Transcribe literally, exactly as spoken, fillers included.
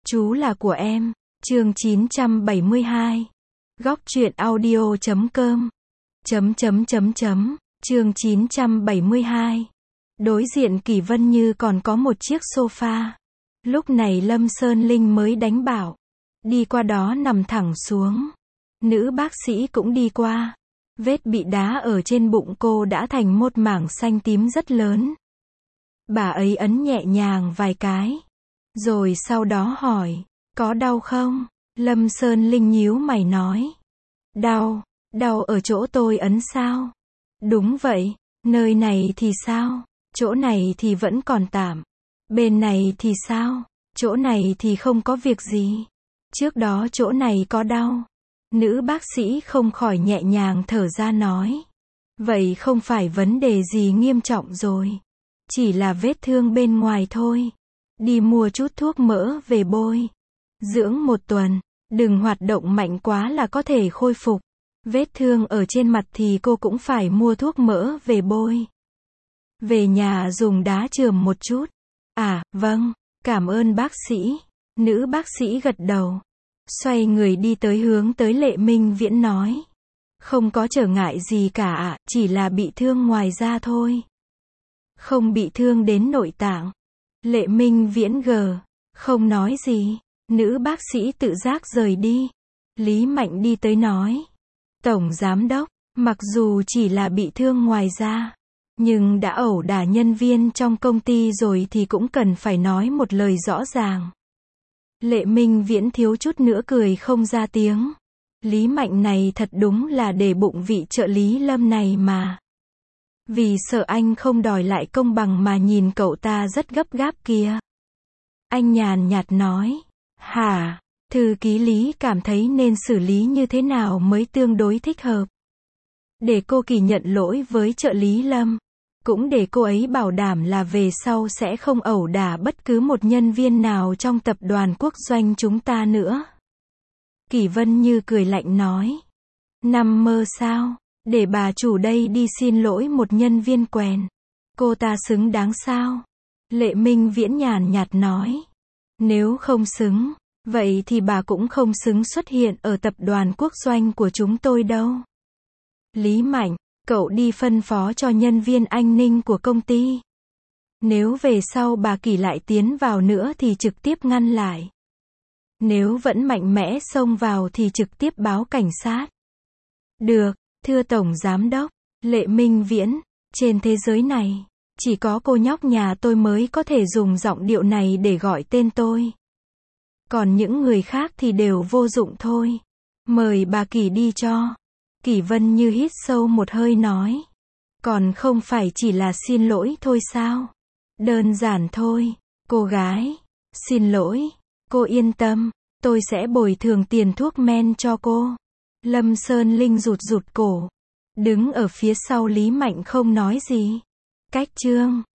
Chú là của em. Chương chín trăm bảy mươi hai. Góc truyện audio chấm com. Chấm chấm chấm chấm. Chương chín trăm bảy mươi hai. Đối diện Kỷ Vân Như còn có một chiếc sofa. Lúc này Lâm Sơn Linh mới đánh bảo. Đi qua đó nằm thẳng xuống. Nữ bác sĩ cũng đi qua. Vết bị đá ở trên bụng cô đã thành một mảng xanh tím rất lớn. Bà ấy ấn nhẹ nhàng vài cái. Rồi sau đó hỏi, có đau không? Lâm Sơn Linh nhíu mày nói. Đau, đau ở chỗ tôi ấn sao? Đúng vậy, nơi này thì sao? Chỗ này thì vẫn còn tạm. Bên này thì sao? Chỗ này thì không có việc gì. Trước đó chỗ này có đau. Nữ bác sĩ không khỏi nhẹ nhàng thở ra nói. Vậy không phải vấn đề gì nghiêm trọng rồi. Chỉ là vết thương bên ngoài thôi. Đi mua chút thuốc mỡ về bôi. Dưỡng một tuần. Đừng hoạt động mạnh quá là có thể khôi phục. Vết thương ở trên mặt thì cô cũng phải mua thuốc mỡ về bôi. Về nhà dùng đá chườm một chút. À, vâng, cảm ơn bác sĩ. Nữ bác sĩ gật đầu. Xoay người đi tới hướng tới Lệ Minh Viễn nói. Không có trở ngại gì cả ạ, chỉ là bị thương ngoài da thôi. Không bị thương đến nội tạng. Lệ Minh Viễn gờ, không nói gì. Nữ bác sĩ tự giác rời đi. Lý Mạnh đi tới nói. Tổng giám đốc, mặc dù chỉ là bị thương ngoài da, nhưng đã ẩu đả nhân viên trong công ty rồi thì cũng cần phải nói một lời rõ ràng. Lệ Minh Viễn thiếu chút nữa cười không ra tiếng. Lý Mạnh này thật đúng là để bụng vị trợ lý Lâm này mà. Vì sợ anh không đòi lại công bằng mà nhìn cậu ta rất gấp gáp kìa. Anh nhàn nhạt nói. Hả? Thư ký Lý cảm thấy nên xử lý như thế nào mới tương đối thích hợp. Để cô Kỳ nhận lỗi với trợ lý Lâm. Cũng để cô ấy bảo đảm là về sau sẽ không ẩu đả bất cứ một nhân viên nào trong tập đoàn quốc doanh chúng ta nữa. Kỷ Vân Như cười lạnh nói. Nằm mơ sao? Để bà chủ đây đi xin lỗi một nhân viên quèn. Cô ta xứng đáng sao? Lệ Minh Viễn nhàn nhạt nói. Nếu không xứng, vậy thì bà cũng không xứng xuất hiện ở tập đoàn quốc doanh của chúng tôi đâu. Lý Mạnh, cậu đi phân phó cho nhân viên an ninh của công ty. Nếu về sau bà Kỳ lại tiến vào nữa thì trực tiếp ngăn lại. Nếu vẫn mạnh mẽ xông vào thì trực tiếp báo cảnh sát. Được, thưa Tổng Giám đốc, Lệ Minh Viễn, trên thế giới này, chỉ có cô nhóc nhà tôi mới có thể dùng giọng điệu này để gọi tên tôi. Còn những người khác thì đều vô dụng thôi. Mời bà Kỳ đi cho. Kỷ Vân Như hít sâu một hơi nói. Còn không phải chỉ là xin lỗi thôi sao? Đơn giản thôi, cô gái. Xin lỗi, cô yên tâm, tôi sẽ bồi thường tiền thuốc men cho cô. Lâm Sơn Linh rụt rụt cổ. Đứng ở phía sau Lý Mạnh không nói gì. Cách chương